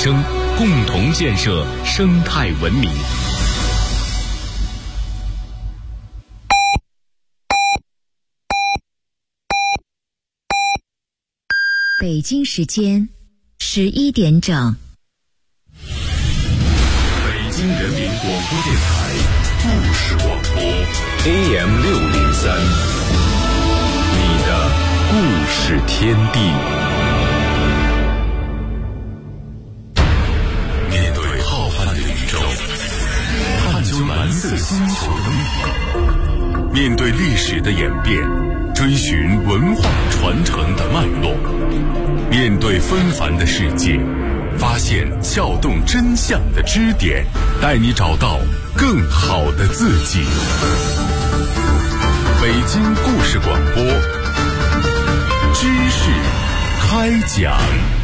声，共同建设生态文明。 北京时间11点整。 北京人民广播电台故事广播 AM603，你的故事天地。面对浩瀚的宇宙，探究蓝色星球的秘密，面对历史的演变，追寻文化传承的脉络，面对纷繁的世界，发现撬动真相的支点，带你找到更好的自己。北京故事广播，知识开讲。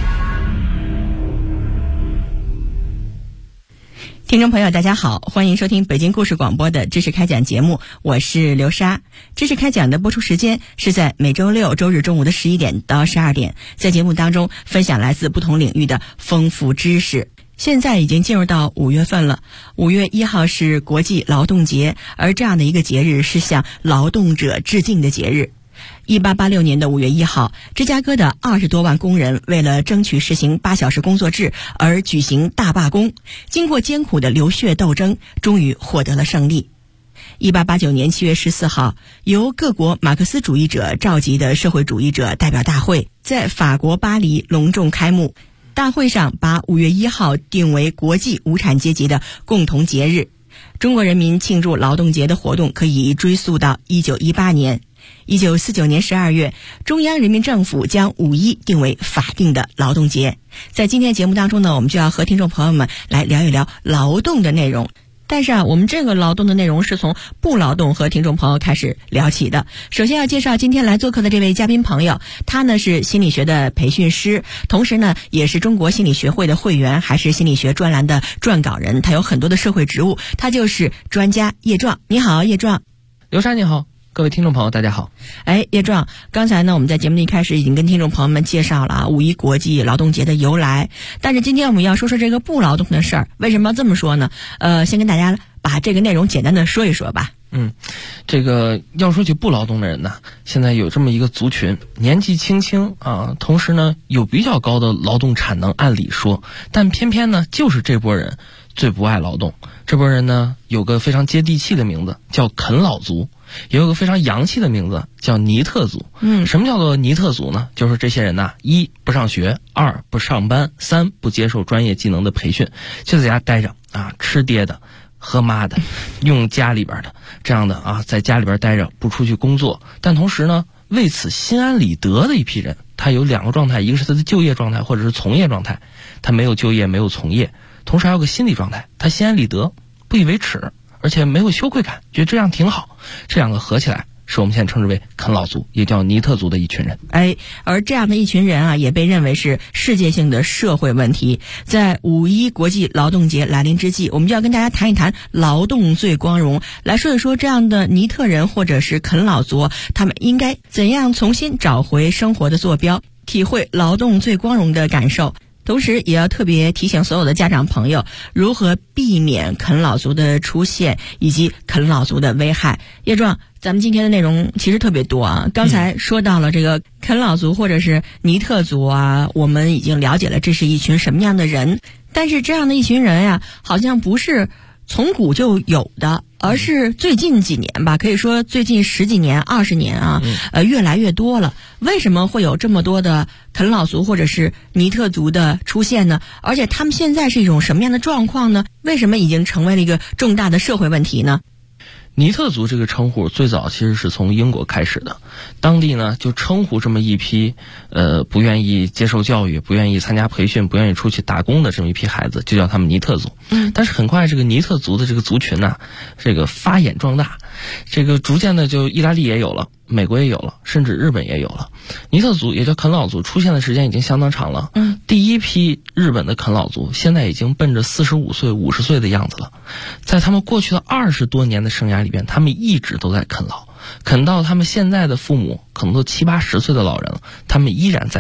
听众朋友大家好，欢迎收听北京故事广播的知识开讲节目，我是刘莎。知识开讲的播出时间是在每周六周日中午的11点到12点，在节目当中分享来自不同领域的丰富知识。现在已经进入到5月份了，5月1号是国际劳动节，而这样的一个节日是向劳动者致敬的节日。1886年的5月1号，芝加哥的20多万工人为了争取实行8小时工作制而举行大罢工，经过艰苦的流血斗争，终于获得了胜利。1889年7月14号，由各国马克思主义者召集的社会主义者代表大会在法国巴黎隆重开幕。大会上把5月1号定为国际无产阶级的共同节日。中国人民庆祝劳动节的活动可以追溯到1918年。1949年12月，中央人民政府将5一定为法定的劳动节。在今天节目当中呢，我们就要和听众朋友们来聊一聊劳动的内容。但是我们这个劳动的内容是从不劳动和听众朋友开始聊起的。首先要介绍今天来做客的这位嘉宾朋友，他呢是心理学的培训师，同时呢也是中国心理学会的会员，还是心理学专栏的撰稿人，他有很多的社会职务，他就是专家叶壮。你好，叶壮。 刘莎你好，各位听众朋友大家好。 叶壮，刚才呢我们在节目的一开始已经跟听众朋友们介绍了5一国际劳动节的由来，但是今天我们要说说这个不劳动的事儿。为什么要这么说呢？先跟大家把这个内容简单的说一说吧。 这个要说起不劳动的人呢，现在有这么一个族群，年纪轻轻啊，同时呢有比较高的劳动产能，按理说，但偏偏呢就是这波人最不爱劳动。这波人呢有个非常接地气的名字叫啃老族，也有个非常洋气的名字叫尼特族。什么叫做尼特族呢？就是这些人呢，1不上学，2不上班，3不接受专业技能的培训，就在家待着啊，吃爹的喝妈的，用家里边的这样的啊，在家里边待着，不出去工作。但同时呢，为此心安理得的一批人，他有2个状态，一个是他的就业状态或者是从业状态，他没有就业没有从业，同时还有个心理状态，他心安理得，不以为耻，而且没有羞愧感，觉得这样挺好。这2个合起来是我们现在称之为啃老族，也叫尼特族的一群人。 而这样的一群人啊，也被认为是世界性的社会问题。在5一国际劳动节来临之际，我们就要跟大家谈一谈劳动最光荣，来说一说这样的尼特人或者是啃老族，他们应该怎样重新找回生活的坐标，体会劳动最光荣的感受。同时也要特别提醒所有的家长朋友，如何避免啃老族的出现以及啃老族的危害。叶壮，咱们今天的内容其实特别多啊。刚才说到了这个啃老族或者是尼特族啊，我们已经了解了这是一群什么样的人，但是这样的一群人呀，好像不是从古就有的，而是最近几年吧，可以说最近10几年、20年啊，越来越多了。为什么会有这么多的啃老族或者是尼特族的出现呢？而且他们现在是一种什么样的状况呢？为什么已经成为了一个重大的社会问题呢？ 尼特族这个称呼最早其实是从英国开始的，当地呢就称呼这么一批不愿意接受教育、不愿意参加培训、不愿意出去打工的这么一批孩子，就叫他们尼特族。但是很快这个尼特族的这个族群呢，这个发衍壮大，这个逐渐的就意大利也有了，美国也有了，甚至日本也有了。尼特族也叫啃老族出现的时间已经相当长了。第一批日本的啃老族现在已经奔着45岁、50岁的样子了。在他们过去的20多年的生涯里边，他们一直都在啃老，啃到他们现在的父母可能都70、80岁的老人了，他们依然在啃。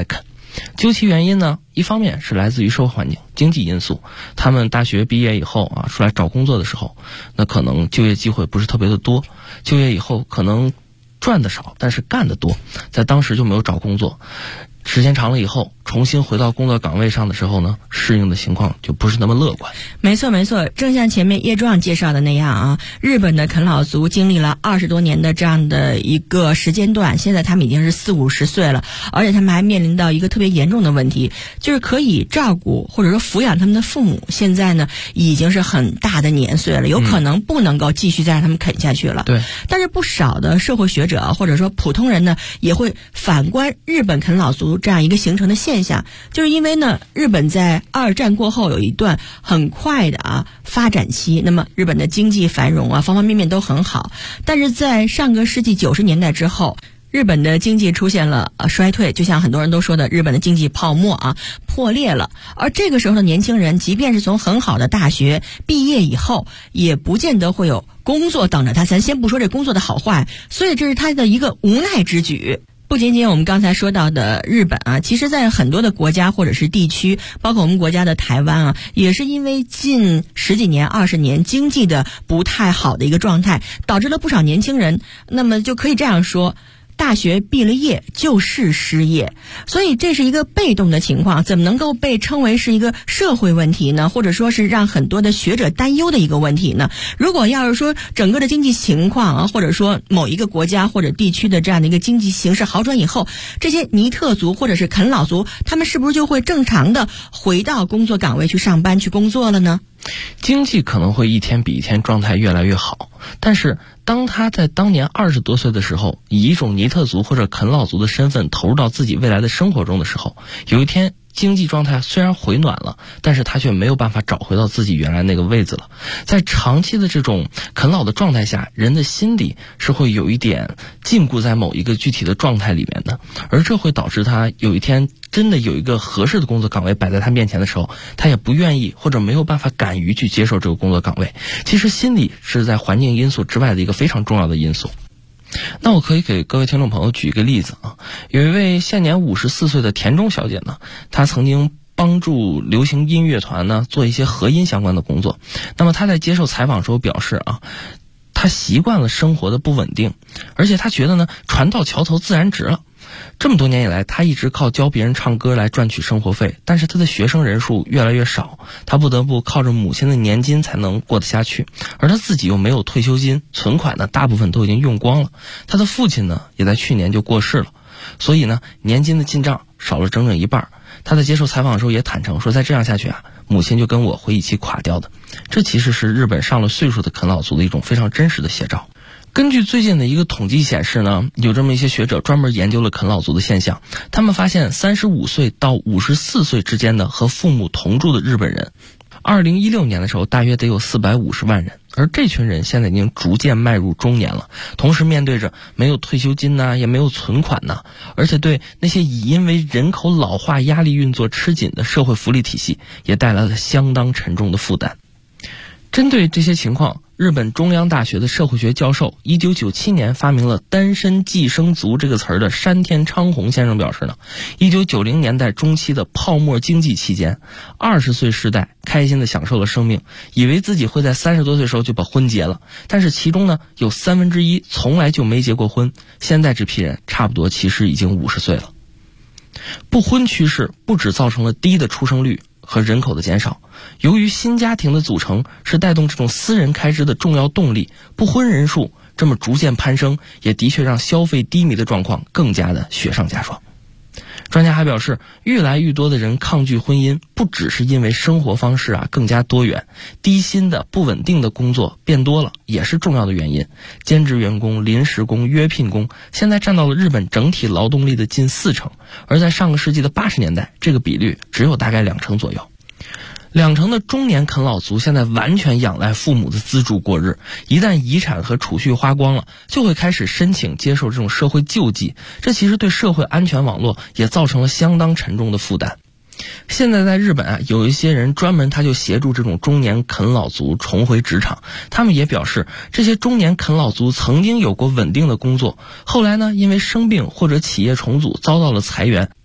究其原因呢，一方面是来自于社会环境、经济因素。他们大学毕业以后啊，出来找工作的时候，那可能就业机会不是特别的多，就业以后可能赚的少，但是干得多，在当时就没有找工作。时间长了以后，重新回到工作岗位上的时候呢，适应的情况就不是那么乐观。 没错没错，正像前面叶壮介绍的那样啊，日本的啃老族经历了20多年的这样的一个时间段，现在他们已经是40-50岁了，而且他们还面临到一个特别严重的问题，就是可以照顾或者说抚养他们的父母，现在呢已经是很大的年岁了，有可能不能够继续再让他们啃下去了。 对， 但是不少的社会学者或者说普通人呢，也会反观日本啃老族这样一个形成的现象，就是因为呢，日本在2战过后有一段很快的发展期，那么日本的经济繁荣方方面面都很好，但是在上个世纪90年代之后，日本的经济出现了衰退，就像很多人都说的，日本的经济泡沫破裂了。而这个时候的年轻人，即便是从很好的大学毕业以后，也不见得会有工作等着他。咱先不说这工作的好坏，所以这是他的一个无奈之举。不仅仅我们刚才说到的日本其实在很多的国家或者是地区，包括我们国家的台湾也是因为近10几年、20年经济的不太好的一个状态，导致了不少年轻人，那么就可以这样说，大学毕了业就是失业，所以这是一个被动的情况，怎么能够被称为是一个社会问题呢？或者说是让很多的学者担忧的一个问题呢？如果要是说整个的经济情况或者说某一个国家或者地区的这样的一个经济形势好转以后，这些尼特族或者是啃老族，他们是不是就会正常的回到工作岗位去上班去工作了呢？ 经济可能会一天比一天状态越来越好，但是当他在当年20多岁的时候，以一种尼特族或者啃老族的身份投入到自己未来的生活中的时候，有一天经济状态虽然回暖了，但是他却没有办法找回到自己原来那个位子了。在长期的这种啃老的状态下，人的心理是会有一点禁锢在某一个具体的状态里面的，而这会导致他有一天真的有一个合适的工作岗位摆在他面前的时候，他也不愿意或者没有办法敢于去接受这个工作岗位。其实心理是在环境因素之外的一个非常重要的因素。那我可以给各位听众朋友举一个例子有一位现年54岁的田中小姐呢，她曾经帮助流行音乐团呢做一些和音相关的工作。那么她在接受采访时候表示她习惯了生活的不稳定，而且她觉得呢，船到桥头自然直了。这么多年以来，他一直靠教别人唱歌来赚取生活费，但是他的学生人数越来越少，他不得不靠着母亲的年金才能过得下去，而他自己又没有退休金，存款呢大部分都已经用光了。他的父亲呢也在去年就过世了，所以呢年金的进账少了整整一半。他在接受采访的时候也坦诚说，再这样下去母亲就跟我会一起垮掉的。这其实是日本上了岁数的啃老族的一种非常真实的写照。根据最近的一个统计显示呢，有这么一些学者专门研究了啃老族的现象。他们发现35岁到54岁之间的和父母同住的日本人，2016年的时候大约得有450万人，而这群人现在已经逐渐迈入中年了，同时面对着没有退休金也没有存款而且对那些已因为人口老化压力运作吃紧的社会福利体系也带来了相当沉重的负担。针对这些情况，日本中央大学的社会学教授1997年发明了单身寄生族这个词儿的山田昌宏先生表示呢，1990年代中期的泡沫经济期间，20岁世代开心地享受了生命，以为自己会在30多岁时候就把婚结了，但是其中呢有1/3从来就没结过婚。现在这批人差不多其实已经50岁了。不婚趋势不只造成了低的出生率和人口的减少，由于新家庭的组成是带动这种私人开支的重要动力，不婚人数这么逐渐攀升，也的确让消费低迷的状况更加的雪上加霜。专家还表示，越来越多的人抗拒婚姻，不只是因为生活方式更加多元，低薪的不稳定的工作变多了也是重要的原因。兼职员工、临时工、约聘工现在占到了日本整体劳动力的近40%，而在上个世纪的80年代，这个比率只有大概2%左右。2成的中年啃老族现在完全仰赖父母的资助过日，一旦遗产和储蓄花光了，就会开始申请接受这种社会救济，这其实对社会安全网络也造成了相当沉重的负担。现在在日本有一些人专门他就协助这种中年啃老族重回职场，他们也表示，这些中年啃老族曾经有过稳定的工作，后来呢因为生病或者企业重组遭到了裁员。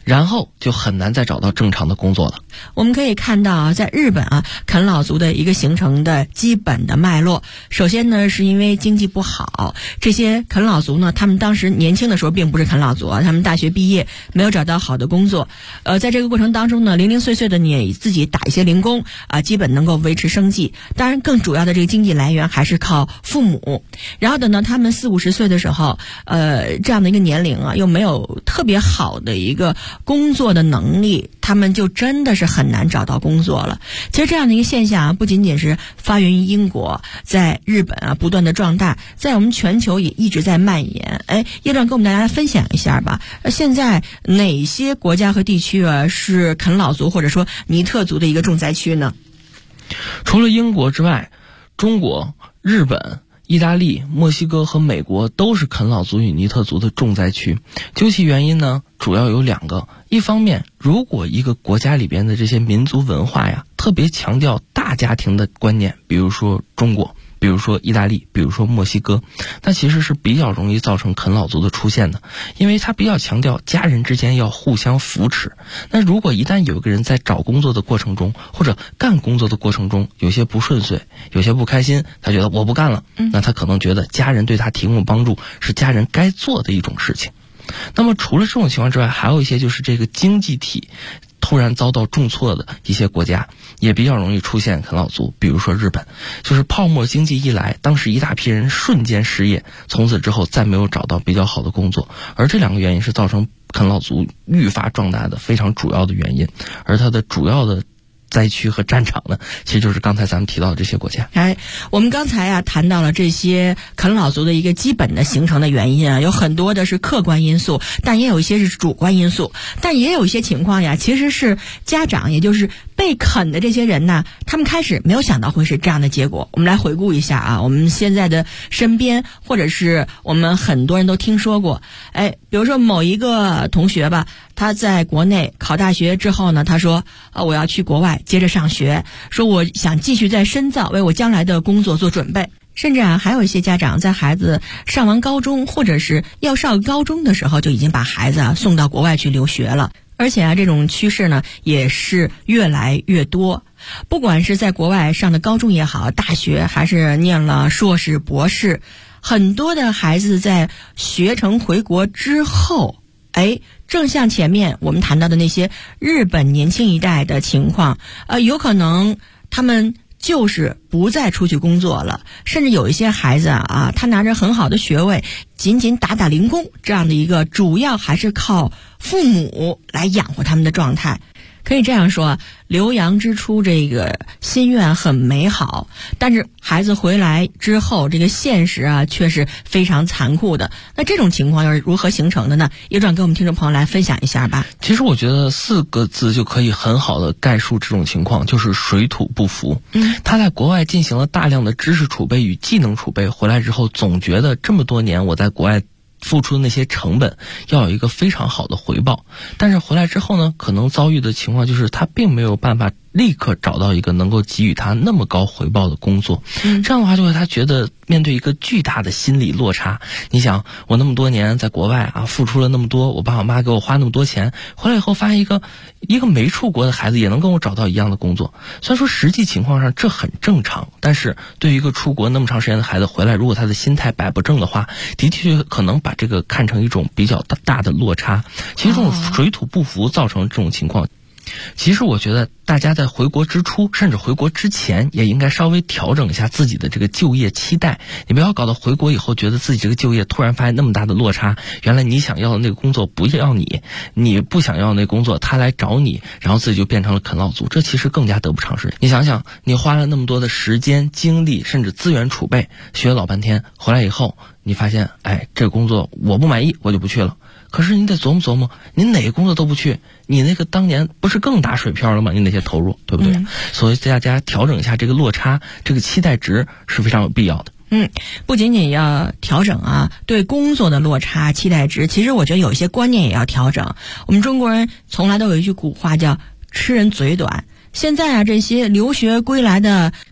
然后就很难再找到正常的工作了。 我们可以看到在日本啊，啃老族的一个形成的基本的脉络。首先呢，是因为经济不好，这些啃老族呢，他们当时年轻的时候并不是啃老族啊，他们大学毕业没有找到好的工作，在这个过程当中呢，零零碎碎的你自己打一些零工啊，基本能够维持生计。当然更主要的这个经济来源还是靠父母。然后等到他们40、50岁的时候，这样的一个年龄啊，又没有特别好的一个工作的能力，他们就真的是很难找到工作了。其实这样的一个现象啊，不仅仅是发源于英国，在日本啊不断的壮大，在我们全球也一直在蔓延。叶段跟我们大家分享一下吧，现在哪些国家和地区啊是啃老族或者说尼特族的一个重灾区呢？ 除了英国之外，中国、日本、意大利、墨西哥和美国都是啃老族与尼特族的重灾区。究其原因呢，主要有2个。一方面，如果一个国家里边的这些民族文化呀，特别强调大家庭的观念，比如说中国，比如说意大利，比如说墨西哥，那其实是比较容易造成啃老族的出现的，因为他比较强调家人之间要互相扶持。那如果一旦有一个人在找工作的过程中，或者干工作的过程中有些不顺遂，有些不开心，他觉得我不干了，那他可能觉得家人对他提供帮助是家人该做的一种事情。那么除了这种情况之外，还有一些就是这个经济体突然遭到重挫的一些国家，也比较容易出现啃老族。比如说日本，就是泡沫经济一来，当时一大批人瞬间失业，从此之后再没有找到比较好的工作，而这2个原因是造成啃老族愈发壮大的非常主要的原因。而它的主要的灾区和战场呢，其实就是刚才咱们提到的这些国家。 我们刚才啊谈到了这些啃老族的一个基本的形成的原因啊，有很多的是客观因素，但也有一些是主观因素，但也有一些情况呀，其实是家长，也就是被啃的这些人呢，他们开始没有想到会是这样的结果。我们来回顾一下啊，我们现在的身边，或者是我们很多人都听说过，比如说某一个同学吧，他在国内考大学之后呢，他说我要去国外接着上学，说我想继续再深造，为我将来的工作做准备。甚至啊，还有一些家长在孩子上完高中或者是要上高中的时候，就已经把孩子送到国外去留学了。而且啊，这种趋势呢也是越来越多。不管是在国外上的高中也好，大学还是念了硕士、博士，很多的孩子在学成回国之后，正像前面我们谈到的那些日本年轻一代的情况，有可能他们就是不再出去工作了，甚至有一些孩子啊，他拿着很好的学位，仅仅打零工，这样的一个主要还是靠父母来养活他们的状态。可以这样说，留洋之初这个心愿很美好，但是孩子回来之后，这个现实啊却是非常残酷的。那这种情况又是如何形成的呢？叶壮跟我们听众朋友来分享一下吧。 其实我觉得4个字就可以很好的概述这种情况，就是水土不服。他在国外进行了大量的知识储备与技能储备，回来之后总觉得这么多年我在国外付出的那些成本要有一个非常好的回报，但是回来之后呢，可能遭遇的情况就是他并没有办法立刻找到一个能够给予他那么高回报的工作。这样的话就会他觉得面对一个巨大的心理落差。你想，我那么多年在国外啊，付出了那么多，我爸我妈给我花那么多钱，回来以后发现一个没出国的孩子也能跟我找到一样的工作。虽然说实际情况上这很正常，但是对于一个出国那么长时间的孩子回来，如果他的心态摆不正的话，的确可能把这个看成一种比较大的落差。其实这种水土不服造成这种情况，其实我觉得大家在回国之初甚至回国之前也应该稍微调整一下自己的这个就业期待。你不要搞到回国以后觉得自己这个就业突然发现那么大的落差，原来你想要的那个工作不要你不想要的那个工作他来找你，然后自己就变成了啃老族，这其实更加得不偿失。你想想，你花了那么多的时间精力甚至资源储备，学了老半天，回来以后你发现这个工作我不满意，我就不去了。可是你得琢磨琢磨，你哪个工作都不去，你那个当年不是更打水漂了吗？你那些投入，对不对？所以大家调整一下这个落差，这个期待值是非常有必要的。 不仅仅要调整啊，对工作的落差期待值，其实我觉得有一些观念也要调整。我们中国人从来都有一句古话叫吃人嘴短。现在啊，这些留学归来的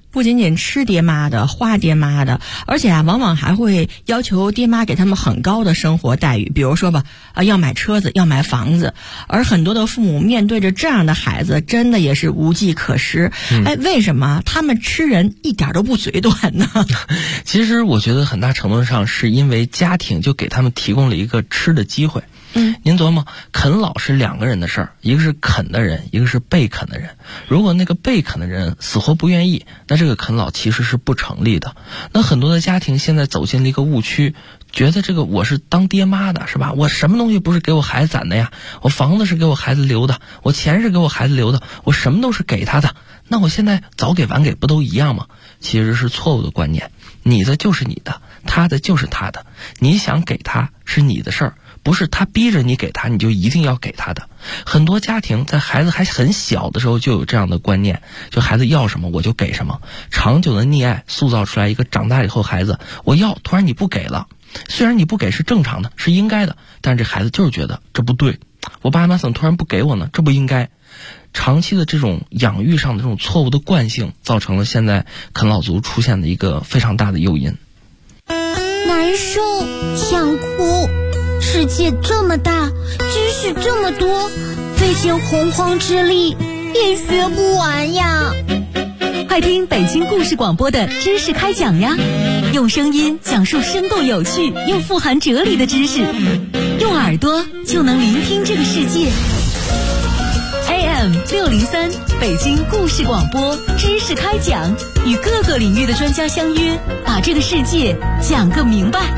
不仅仅吃爹妈的、花爹妈的，而且往往还会要求爹妈给他们很高的生活待遇，比如说吧，要买车子，要买房子。而很多的父母面对着这样的孩子，真的也是无计可施。为什么他们吃人一点都不嘴短呢？ 其实我觉得很大程度上是因为家庭就给他们提供了一个吃的机会。您琢磨，啃老是2个人的事儿，一个是啃的人，一个是被啃的人。如果那个被啃的人死活不愿意，那这个啃老其实是不成立的。那很多的家庭现在走进了一个误区，觉得这个我是当爹妈的，是吧？我什么东西不是给我孩子攒的呀？我房子是给我孩子留的，我钱是给我孩子留的，我什么都是给他的。那我现在早给晚给不都一样吗？其实是错误的观念。你的就是你的，他的就是他的。你想给他是你的事儿，不是他逼着你给他，你就一定要给他的。很多家庭在孩子还很小的时候就有这样的观念，就孩子要什么我就给什么。长久的溺爱塑造出来一个长大以后孩子，我要突然你不给了，虽然你不给是正常的，是应该的，但是这孩子就是觉得这不对，我爸妈怎么突然不给我呢？这不应该。长期的这种养育上的这种错误的惯性，造成了现在啃老族出现的一个非常大的诱因。 难受，想哭，世界这么大，知识这么多，费尽洪荒之力也学不完呀。 快听北京故事广播的知识开讲呀，用声音讲述生动有趣又富含哲理的知识，用耳朵就能聆听这个世界。AM 603北京故事广播知识开讲，与各个领域的专家相约，把这个世界讲个明白。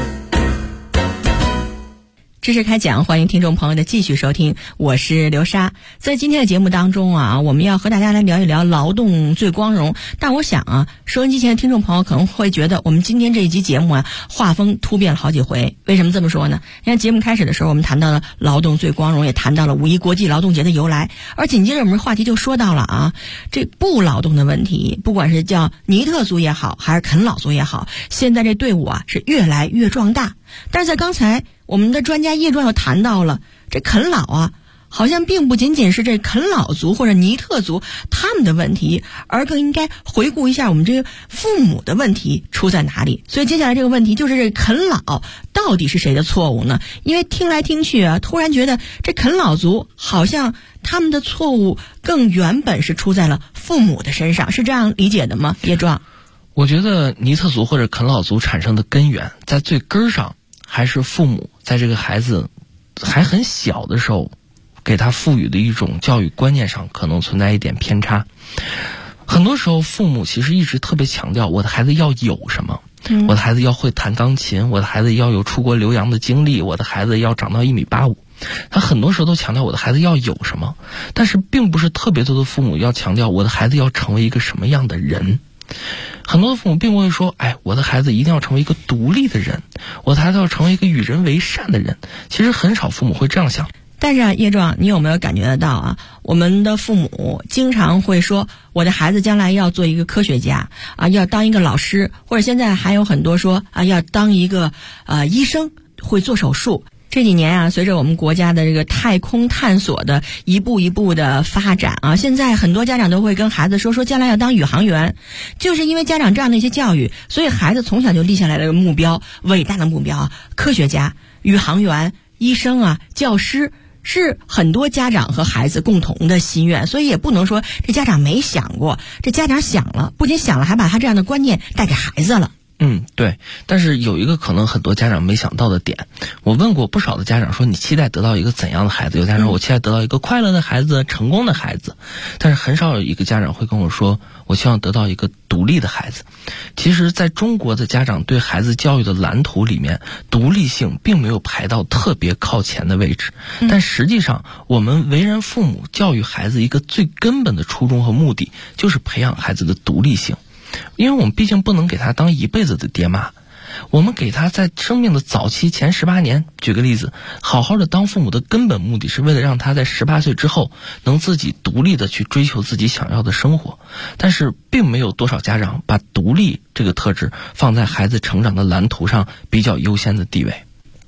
知识开讲，欢迎听众朋友的继续收听，我是刘莎。在今天的节目当中啊，我们要和大家来聊一聊劳动最光荣。但我想啊，收音机前的听众朋友可能会觉得我们今天这一集节目啊，画风突变了好几回。为什么这么说呢？因为节目开始的时候我们谈到了劳动最光荣，也谈到了5·1国际劳动节的由来，而紧接着我们话题就说到了啊，这不劳动的问题，不管是叫尼特族也好，还是啃老族也好，现在这队伍啊是越来越壮大。但是在刚才我们的专家叶壮又谈到了，这啃老啊，好像并不仅仅是这啃老族或者尼特族他们的问题，而更应该回顾一下我们这个父母的问题出在哪里。所以接下来这个问题就是，这啃老到底是谁的错误呢？因为听来听去啊，突然觉得这啃老族好像他们的错误更原本是出在了父母的身上，是这样理解的吗？叶壮， 我觉得尼特族或者啃老族产生的根源，在最根上还是父母在这个孩子还很小的时候给他赋予的一种教育观念上可能存在一点偏差。很多时候父母其实一直特别强调我的孩子要有什么，我的孩子要会弹钢琴，我的孩子要有出国留洋的经历，我的孩子要长到1.85米。他很多时候都强调我的孩子要有什么，但是并不是特别多的父母要强调我的孩子要成为一个什么样的人。很多的父母并不会说，我的孩子一定要成为一个独立的人，我的孩子要成为一个与人为善的人。其实很少父母会这样想。 但是啊，叶壮，你有没有感觉得到啊？我们的父母经常会说，我的孩子将来要做一个科学家啊，要当一个老师，或者现在还有很多说啊，要当一个医生，会做手术。这几年啊，随着我们国家的这个太空探索的一步一步的发展啊，现在很多家长都会跟孩子说将来要当宇航员。就是因为家长这样的一些教育，所以孩子从小就立下来了目标，伟大的目标啊，科学家、宇航员、医生啊、教师，是很多家长和孩子共同的心愿。所以也不能说这家长没想过，这家长想了，不仅想了，还把他这样的观念带给孩子了。 对，但是有一个可能很多家长没想到的点，我问过不少的家长说，你期待得到一个怎样的孩子？有家长说我期待得到一个快乐的孩子，成功的孩子，但是很少有一个家长会跟我说，我希望得到一个独立的孩子。其实在中国的家长对孩子教育的蓝图里面，独立性并没有排到特别靠前的位置。但实际上我们为人父母教育孩子一个最根本的初衷和目的，就是培养孩子的独立性。因为我们毕竟不能给他当一辈子的爹妈，我们给他在生命的早期前18年，举个例子，好好的当父母的根本目的是为了让他在18岁之后能自己独立的去追求自己想要的生活。但是并没有多少家长把独立这个特质放在孩子成长的蓝图上比较优先的地位。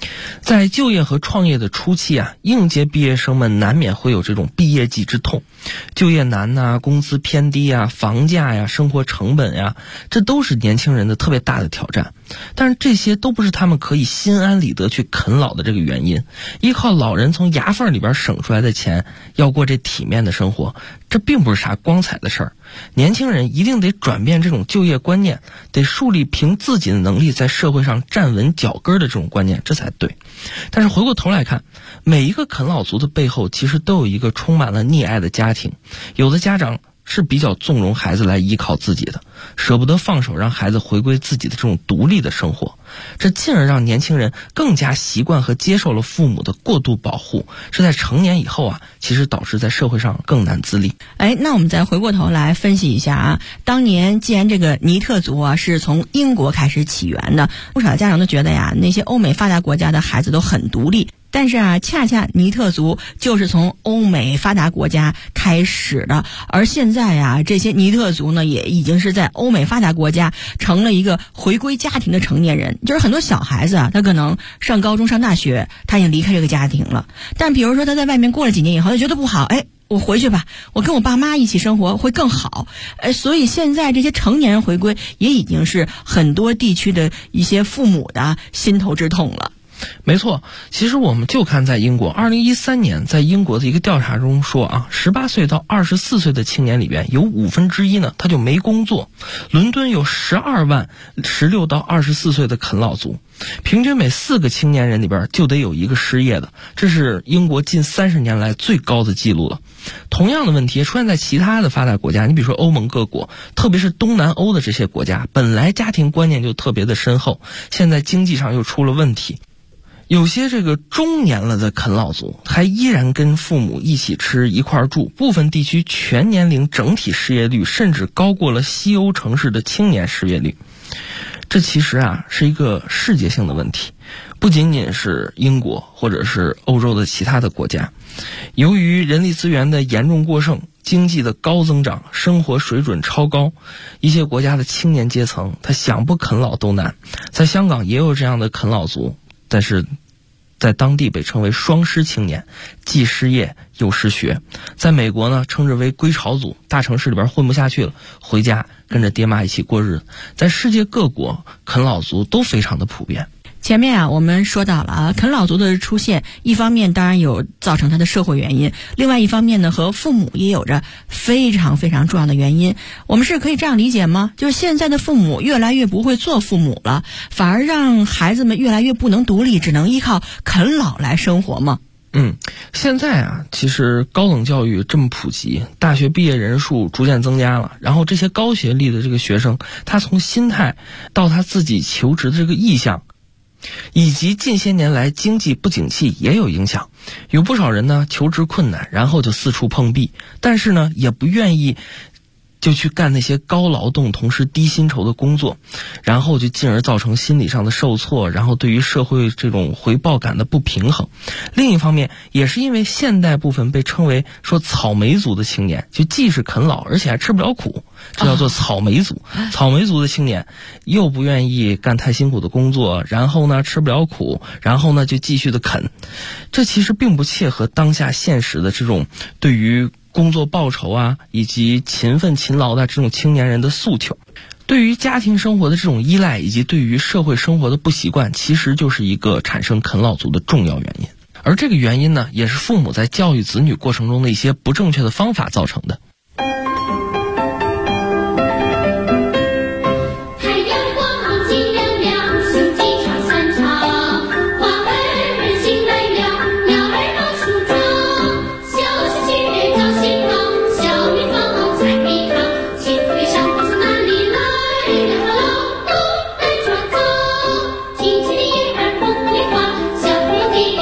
在就业和创业的初期啊，应届毕业生们难免会有这种毕业季之痛，就业难啊，工资偏低啊，房价呀，生活成本呀，这都是年轻人的特别大的挑战。但是这些都不是他们可以心安理得去啃老的这个原因。依靠老人从牙缝里边省出来的钱，要过这体面的生活，这并不是啥光彩的事儿。年轻人一定得转变这种就业观念，得树立凭自己的能力在社会上站稳脚跟的这种观念，这才对。但是回过头来看，每一个啃老族的背后其实都有一个充满了溺爱的家庭。有的家长是比较纵容孩子来依靠自己的，舍不得放手让孩子回归自己的这种独立的生活，这进而让年轻人更加习惯和接受了父母的过度保护，这在成年以后啊，其实导致在社会上更难自立。 那我们再回过头来分析一下啊，当年既然这个尼特族啊是从英国开始起源的，不少家长都觉得呀，那些欧美发达国家的孩子都很独立。但是啊，恰恰尼特族就是从欧美发达国家开始的，而现在啊，这些尼特族呢，也已经是在欧美发达国家成了一个回归家庭的成年人。就是很多小孩子啊，他可能上高中、上大学，他已经离开这个家庭了。但比如说他在外面过了几年以后，他觉得不好，我回去吧，我跟我爸妈一起生活会更好。所以现在这些成年人回归，也已经是很多地区的一些父母的心头之痛了。 没错，其实我们就看在英国2013年在英国的一个调查中说啊，18岁到24岁的青年里边有1/5呢他就没工作。伦敦有12万16到24岁的啃老族，平均每4个青年人里边就得有一个失业的，这是英国近30年来最高的记录了。同样的问题出现在其他的发达国家，你比如说欧盟各国，特别是东南欧的这些国家，本来家庭观念就特别的深厚，现在经济上又出了问题。有些这个中年了的啃老族还依然跟父母一起吃一块住，部分地区全年龄整体失业率甚至高过了西欧城市的青年失业率。这其实啊是一个世界性的问题，不仅仅是英国或者是欧洲的其他的国家。由于人力资源的严重过剩，经济的高增长，生活水准超高，一些国家的青年阶层他想不啃老都难。在香港也有这样的啃老族，但是在当地被称为双失青年，既失业又失学。在美国呢，称之为归巢族，大城市里边混不下去了，回家跟着爹妈一起过日子。在世界各国，啃老族都非常的普遍。 前面啊，我们说到了啊，啃老族的出现，一方面当然有造成他的社会原因，另外一方面呢，和父母也有着非常非常重要的原因。我们是可以这样理解吗？就是现在的父母越来越不会做父母了，反而让孩子们越来越不能独立，只能依靠啃老来生活吗？ 现在啊，其实高等教育这么普及，大学毕业人数逐渐增加了，然后这些高学历的这个学生，他从心态到他自己求职的这个意向，以及近些年来经济不景气也有影响。有不少人呢求职困难，然后就四处碰壁，但是呢也不愿意就去干那些高劳动同时低薪酬的工作，然后就进而造成心理上的受挫，然后对于社会这种回报感的不平衡。另一方面也是因为现代部分被称为说草莓族的青年，就既是啃老而且还吃不了苦，这叫做草莓族。草莓族的青年又不愿意干太辛苦的工作，然后呢吃不了苦，然后呢就继续的啃，这其实并不切合当下现实的这种对于工作报酬啊，以及勤奋勤劳的这种青年人的诉求。对于家庭生活的这种依赖，以及对于社会生活的不习惯，其实就是一个产生啃老族的重要原因。而这个原因呢，也是父母在教育子女过程中的一些不正确的方法造成的。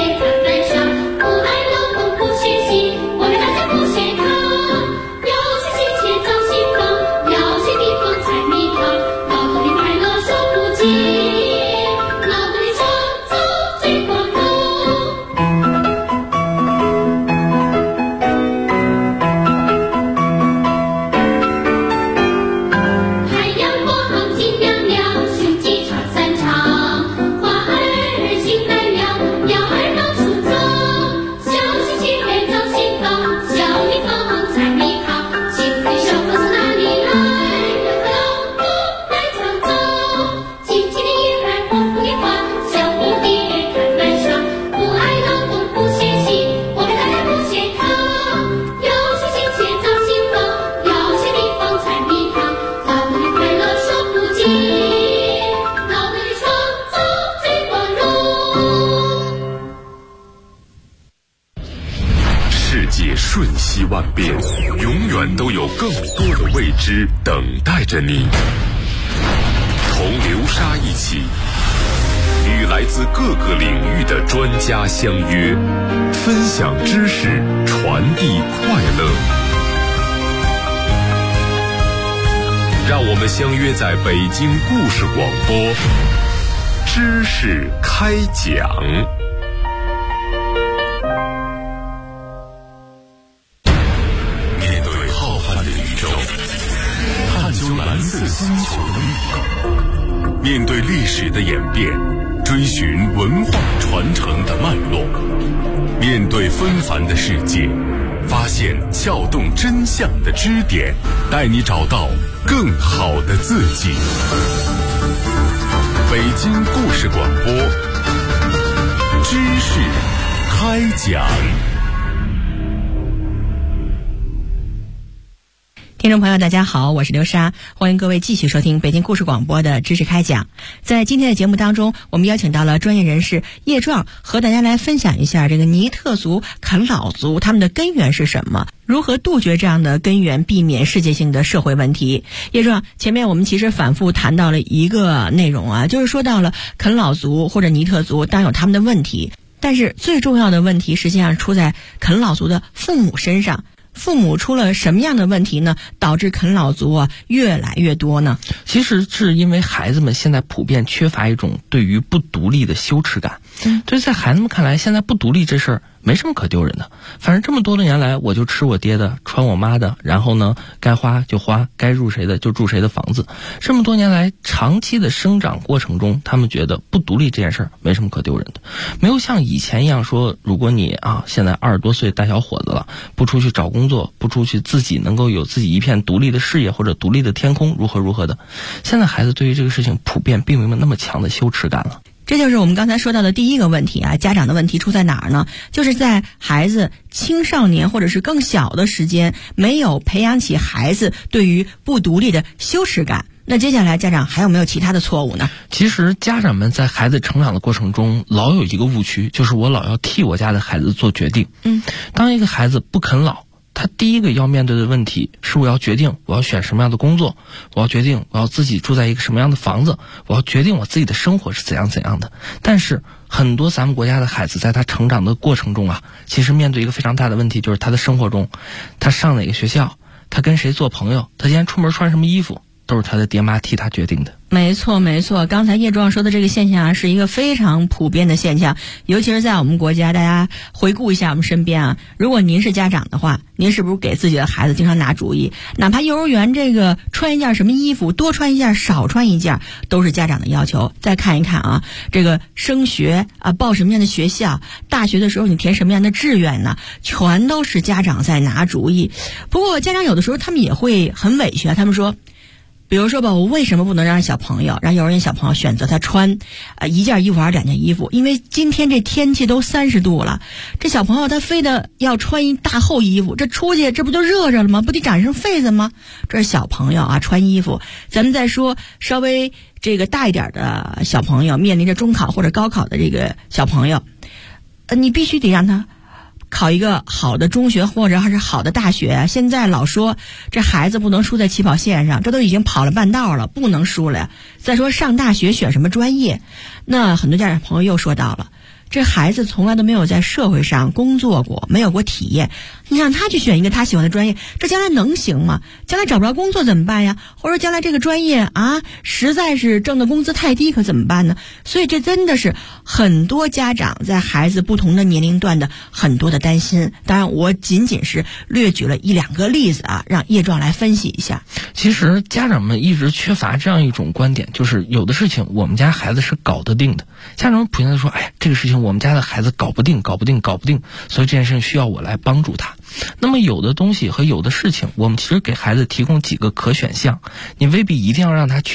不学习，我们大家不嫌他。 奇万变，永远都有更多的未知等待着你。同流沙一起，与来自各个领域的专家相约，分享知识，传递快乐。让我们相约在北京故事广播，知识开讲。面对浩瀚的宇宙，探究蓝色星球的秘密，面对历史的演变，追寻文化传承的脉络，面对纷繁的世界，发现撬动真相的支点，带你找到更好的自己。北京故事广播，知识开讲。 听众朋友大家好，我是刘莎，欢迎各位继续收听北京故事广播的知识开讲。在今天的节目当中，我们邀请到了专业人士叶壮，和大家来分享一下这个尼特族、啃老族他们的根源是什么，如何杜绝这样的根源，避免世界性的社会问题。叶壮，前面我们其实反复谈到了一个内容啊，就是说到了啃老族或者尼特族当然有他们的问题，但是最重要的问题实际上出在啃老族的父母身上。父母出了什么样的问题呢？导致啃老族越来越多呢？ 其实是因为孩子们现在普遍缺乏一种对于不独立的羞耻感。所以在孩子们看来，现在不独立这事儿没什么可丢人的，反正这么多的年来，我就吃我爹的，穿我妈的，然后呢，该花就花，该住谁的就住谁的房子。这么多年来长期的生长过程中，他们觉得不独立这件事儿没什么可丢人的，没有像以前一样说，如果你现在20多岁大小伙子了，不出去找工作，不出去自己能够有自己一片独立的事业或者独立的天空，如何如何的。现在孩子对于这个事情普遍并没有那么强的羞耻感了。 这就是我们刚才说到的第一个问题啊，家长的问题出在哪儿呢？就是在孩子青少年或者是更小的时间，没有培养起孩子对于不独立的羞耻感。那接下来家长还有没有其他的错误呢？ 其实家长们在孩子成长的过程中老有一个误区，就是我老要替我家的孩子做决定。当一个孩子不啃老，他第一个要面对的问题是，我要决定我要选什么样的工作，我要决定我要自己住在一个什么样的房子，我要决定我自己的生活是怎样怎样的。但是很多咱们国家的孩子在他成长的过程中其实面对一个非常大的问题，就是他的生活中，他上哪个学校，他跟谁做朋友，他今天出门穿什么衣服，都是他的爹妈替他决定的。 没错没错，刚才叶壮说的这个现象是一个非常普遍的现象，尤其是在我们国家。大家回顾一下我们身边如果您是家长的话，您是不是给自己的孩子经常拿主意？哪怕幼儿园这个穿一件什么衣服，多穿一件少穿一件，都是家长的要求。再看一看这个升学报什么样的学校，大学的时候你填什么样的志愿呢，全都是家长在拿主意。不过家长有的时候他们也会很委屈他们说，比如说吧，我为什么不能让幼儿园小朋友选择他穿一件衣服还是2件衣服？因为今天这天气都30度了，这小朋友他非得要穿一大厚衣服，这出去这不就热着了吗？不得长一身痱子吗？这是小朋友穿衣服。咱们再说稍微这个大一点的小朋友，面临着中考或者高考的这个小朋友，你必须得让他考一个好的中学或者还是好的大学。现在老说这孩子不能输在起跑线上，这都已经跑了半道了，不能输了呀。再说上大学选什么专业，那很多家长朋友又说到了，这孩子从来都没有在社会上工作过，没有过体验，你让他去选一个他喜欢的专业，这将来能行吗？将来找不着工作怎么办呀？或者将来这个专业实在是挣的工资太低，可怎么办呢？所以这真的是很多家长在孩子不同的年龄段的很多的担心。当然我仅仅是略举了1-2个例子让叶壮来分析一下。 其实家长们一直缺乏这样一种观点，就是有的事情我们家孩子是搞得定的。家长们普遍的说，这个事情我们家的孩子搞不定，所以这件事情需要我来帮助他。那么有的东西和有的事情，我们其实给孩子提供几个可选项，你未必一定要让他去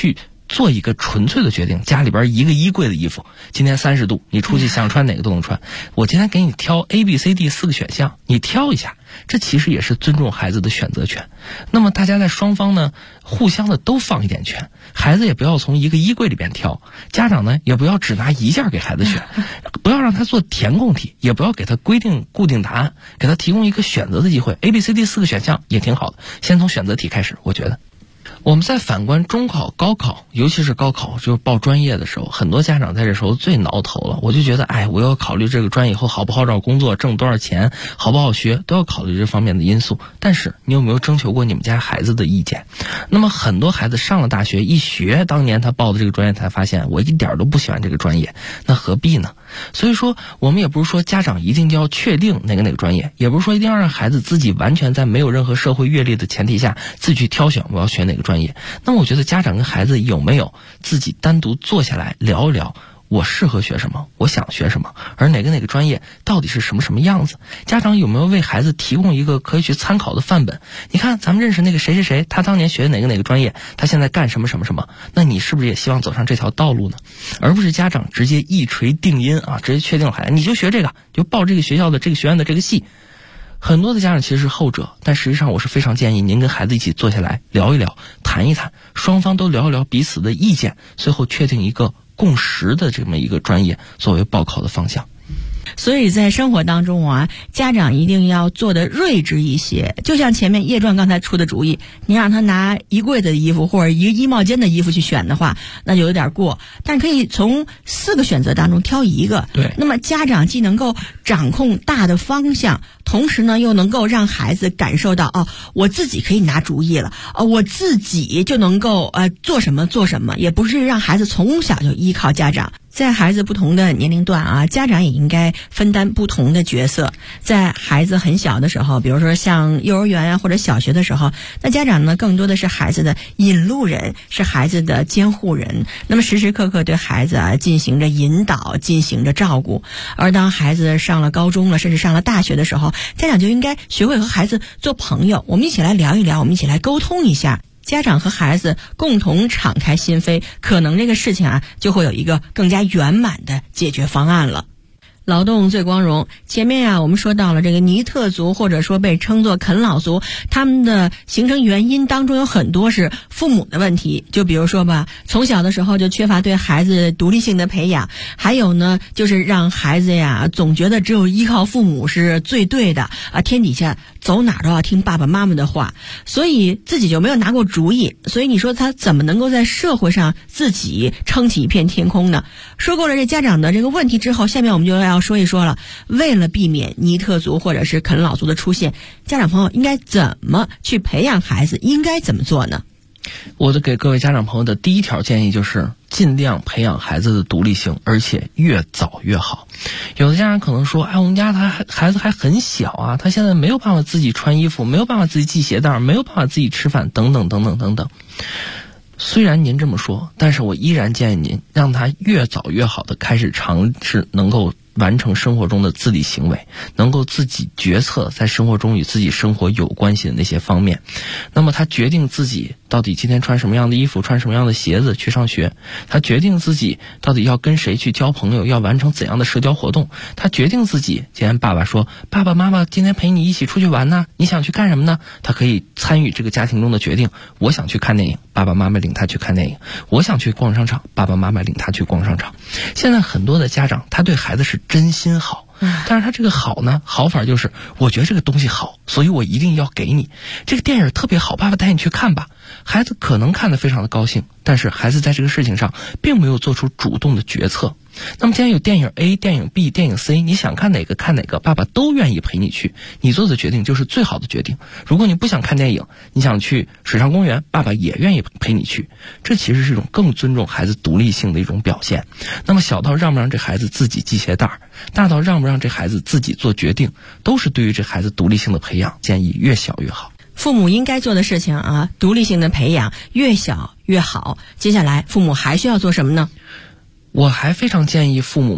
做一个纯粹的决定，家里边一个衣柜的衣服，今天30度，你出去想穿哪个都能穿。我今天给你挑 A、B、C、D 4个选项，你挑一下，这其实也是尊重孩子的选择权。那么大家在双方呢，互相的都放一点权，孩子也不要从一个衣柜里边挑，家长呢也不要只拿一件给孩子选，不要让他做填空题，也不要给他规定固定答案，给他提供一个选择的机会。A、B、C、D 4个选项也挺好的，先从选择题开始，我觉得。我们再反观中考、高考，尤其是高考，就是报专业的时候，很多家长在这时候最挠头了。我就觉得，我要考虑这个专业以后好不好找工作，挣多少钱，好不好学，都要考虑这方面的因素。但是你有没有征求过你们家孩子的意见？那么很多孩子上了大学一学，当年他报的这个专业才发现，我一点都不喜欢这个专业，那何必呢？所以说，我们也不是说家长一定要确定哪个专业，也不是说一定要让孩子自己完全在没有任何社会阅历的前提下自己去挑选我要选哪个专业。那么我觉得家长跟孩子有没有自己单独坐下来聊一聊，我适合学什么，我想学什么，而哪个专业到底是什么样子？家长有没有为孩子提供一个可以去参考的范本？你看咱们认识那个谁谁谁，他当年学哪个专业，他现在干什么，那你是不是也希望走上这条道路呢？而不是家长直接一锤定音啊，直接确定了孩子你就学这个，就报这个学校的这个学院的这个系。很多的家长其实是后者，但实际上我是非常建议您跟孩子一起坐下来聊一聊，谈一谈，双方都聊一聊彼此的意见，最后确定一个共识的这么一个专业作为报考的方向。 所以在生活当中啊，家长一定要做得睿智一些。就像前面叶壮刚才出的主意，你让他拿一柜子的衣服或者一个衣帽间的衣服去选的话，那就有点过。但可以从4个选择当中挑一个。 对。 那么家长既能够掌控大的方向，同时呢又能够让孩子感受到我自己可以拿主意了，我自己就能够做什么，也不是让孩子从小就依靠家长。在孩子不同的年龄段啊，家长也应该分担不同的角色。在孩子很小的时候，比如说像幼儿园或者小学的时候，那家长呢更多的是孩子的引路人，是孩子的监护人，那么时时刻刻对孩子进行着引导，进行着照顾。而当孩子上了高中了，甚至上了大学的时候，家长就应该学会和孩子做朋友，我们一起来聊一聊，我们一起来沟通一下。家长和孩子共同敞开心扉，可能这个事情就会有一个更加圆满的解决方案了。劳动最光荣，前面我们说到了这个尼特族或者说被称作啃老族，他们的形成原因当中有很多是父母的问题。就比如说吧，从小的时候就缺乏对孩子独立性的培养，还有呢就是让孩子总觉得只有依靠父母是最对的天底下走哪都要听爸爸妈妈的话，所以自己就没有拿过主意。所以你说他怎么能够在社会上自己撑起一片天空呢？说过了这家长的这个问题之后，下面我们就要说一说了，为了避免尼特族或者是啃老族的出现，家长朋友应该怎么去培养孩子，应该怎么做呢？ 我的给各位家长朋友的第一条建议就是尽量培养孩子的独立性，而且越早越好。有的家长可能说，我们家孩子还很小他现在没有办法自己穿衣服，没有办法自己系鞋带，没有办法自己吃饭，等等等等等等。虽然您这么说，但是我依然建议您让他越早越好的开始尝试能够完成生活中的自理行为，能够自己决策在生活中与自己生活有关系的那些方面。那么他决定自己到底今天穿什么样的衣服，穿什么样的鞋子去上学，他决定自己到底要跟谁去交朋友，要完成怎样的社交活动，他决定自己既然爸爸说爸爸妈妈今天陪你一起出去玩呢，你想去干什么呢？他可以参与这个家庭中的决定。我想去看电影，爸爸妈妈领他去看电影；我想去逛商场，爸爸妈妈领他去逛商场。现在很多的家长他对孩子是真心好，但是他这个好呢，好法就是我觉得这个东西好，所以我一定要给你。这个电影特别好，爸爸带你去看吧。孩子可能看得非常的高兴，但是孩子在这个事情上并没有做出主动的决策。那么既然有电影 A、电影 B、电影 C， 你想看哪个看哪个，爸爸都愿意陪你去，你做的决定就是最好的决定。如果你不想看电影，你想去水上公园，爸爸也愿意陪你去。这其实是一种更尊重孩子独立性的一种表现。那么小到让不让这孩子自己系鞋带，大到让不让这孩子自己做决定，都是对于这孩子独立性的培养，建议越小越好。 父母应该做的事情独立性的培养越小越好。接下来父母还需要做什么呢？ 我还非常建议父母们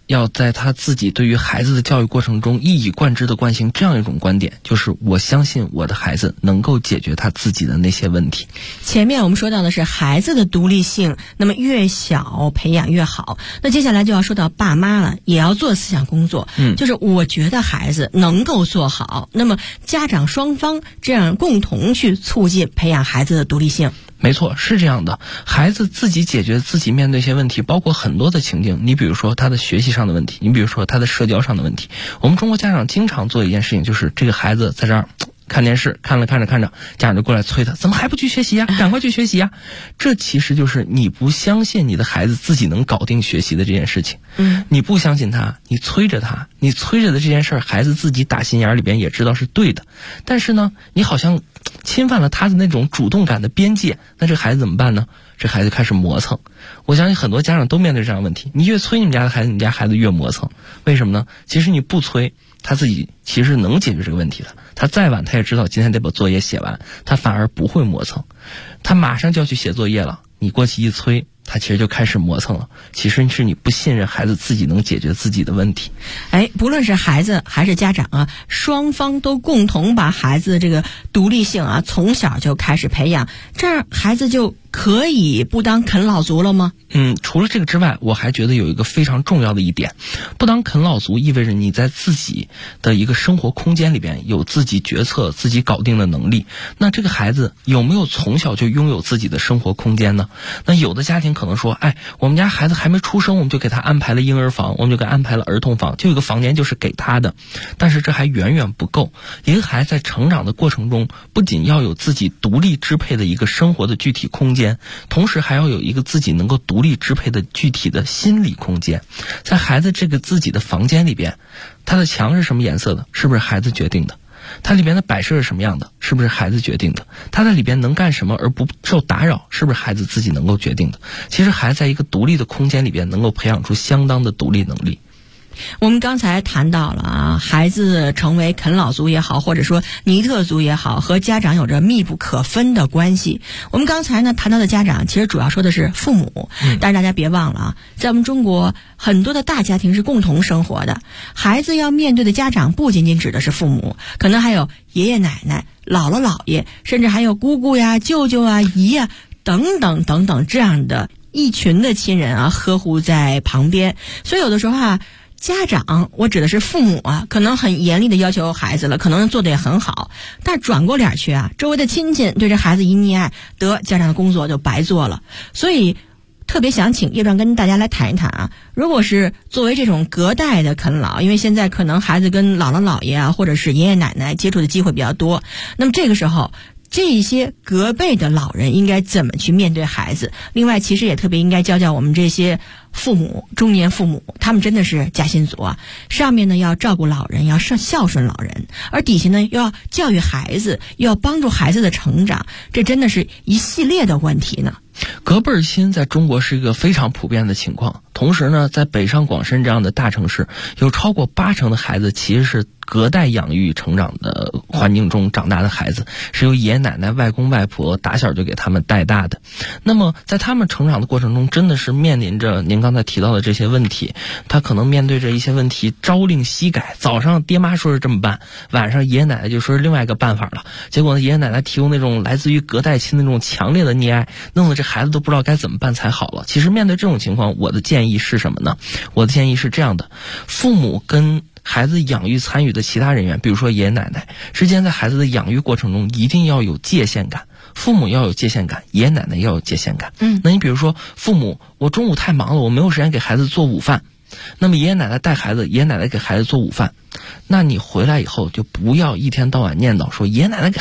要在他自己对于孩子的教育过程中一以贯之的惯行这样一种观点，就是我相信我的孩子能够解决他自己的那些问题。 前面我们说到的是孩子的独立性，那么越小培养越好。那接下来就要说到爸妈了，也要做思想工作。就是我觉得孩子能够做好，那么家长双方这样共同去促进培养孩子的独立性。 没错，是这样的，孩子自己解决自己面对一些问题，包括很多的情境。你比如说他的学习上的问题，你比如说他的社交上的问题。我们中国家长经常做一件事情，就是这个孩子在这儿看电视，看着，家长就过来催他，怎么还不去学习呀？赶快去学习呀！这其实就是你不相信你的孩子自己能搞定学习的这件事情。你不相信他，你催着他，你催着的这件事儿，孩子自己打心眼里边也知道是对的，但是呢，你好像侵犯了他的那种主动感的边界，那这个孩子怎么办呢？这孩子开始磨蹭。我相信很多家长都面对这样的问题，你越催你们家的孩子，你们家孩子越磨蹭。为什么呢？其实你不催，他自己其实能解决这个问题的。他再晚他也知道今天得把作业写完，他反而不会磨蹭。他马上就要去写作业了，你过去一催，他其实就开始磨蹭了。其实是你不信任孩子自己能解决自己的问题。 不论是孩子还是家长啊，双方都共同把孩子的这个独立性啊从小就开始培养，这样孩子就可以不当啃老族了吗？ 除了这个之外，我还觉得有一个非常重要的一点，不当啃老族意味着你在自己的一个生活空间里边有自己决策、自己搞定的能力。那这个孩子有没有从小就拥有自己的生活空间呢？那有的家庭可能说，我们家孩子还没出生，我们就给他安排了婴儿房，我们就给他安排了儿童房，就有个房间就是给他的。但是这还远远不够。一个孩子在成长的过程中，不仅要有自己独立支配的一个生活的具体空间，同时还要有一个自己能够独立支配的具体的心理空间。在孩子这个自己的房间里边，他的墙是什么颜色的，是不是孩子决定的？他里边的摆设是什么样的，是不是孩子决定的？他在里边能干什么而不受打扰，是不是孩子自己能够决定的？其实孩子在一个独立的空间里边能够培养出相当的独立能力。 我们刚才谈到了啊，孩子成为啃老族也好，或者说尼特族也好，和家长有着密不可分的关系。我们刚才呢谈到的家长，其实主要说的是父母，但是大家别忘了啊，在我们中国很多的大家庭是共同生活的，孩子要面对的家长不仅仅指的是父母，可能还有爷爷奶奶、姥姥姥爷，甚至还有姑姑呀、舅舅啊、姨呀等等等等这样的一群的亲人啊，呵护在旁边。所以有的时候啊，家长，我指的是父母啊，可能很严厉的要求孩子了，可能做的也很好，但转过脸去啊，周围的亲戚对这孩子一溺爱，得家长的工作就白做了。所以特别想请叶壮跟大家来谈一谈啊，如果是作为这种隔代的啃老，因为现在可能孩子跟姥姥姥爷啊，或者是爷爷奶奶接触的机会比较多，那么这个时候这些隔辈的老人应该怎么去面对孩子？另外其实也特别应该教教我们这些父母，中年父母，他们真的是夹心族啊，上面呢要照顾老人，要孝顺老人，而底下呢又要教育孩子，又要帮助孩子的成长，这真的是一系列的问题呢。 隔辈儿亲在中国是一个非常普遍的情况，同时呢，在北上广深这样的大城市，有超过80%的孩子其实是隔代养育成长的环境中长大的孩子，是由爷爷奶奶、外公外婆打小就给他们带大的。那么在他们成长的过程中，真的是面临着您刚才提到的这些问题，他可能面对着一些问题朝令夕改，早上爹妈说是这么办，晚上爷爷奶奶就说是另外一个办法了，结果呢，爷爷奶奶提供那种来自于隔代亲的那种强烈的溺爱，弄得这孩子都不知道该怎么办才好了。其实面对这种情况，我的建议是什么呢？我的建议是这样的，父母跟孩子养育参与的其他人员，比如说爷爷奶奶之间，在孩子的养育过程中一定要有界限感，父母要有界限感，爷爷奶奶要有界限感。那你比如说父母，我中午太忙了，我没有时间给孩子做午饭，那么爷爷奶奶带孩子，爷爷奶奶给孩子做午饭，那你回来以后就不要一天到晚念叨说爷爷奶奶给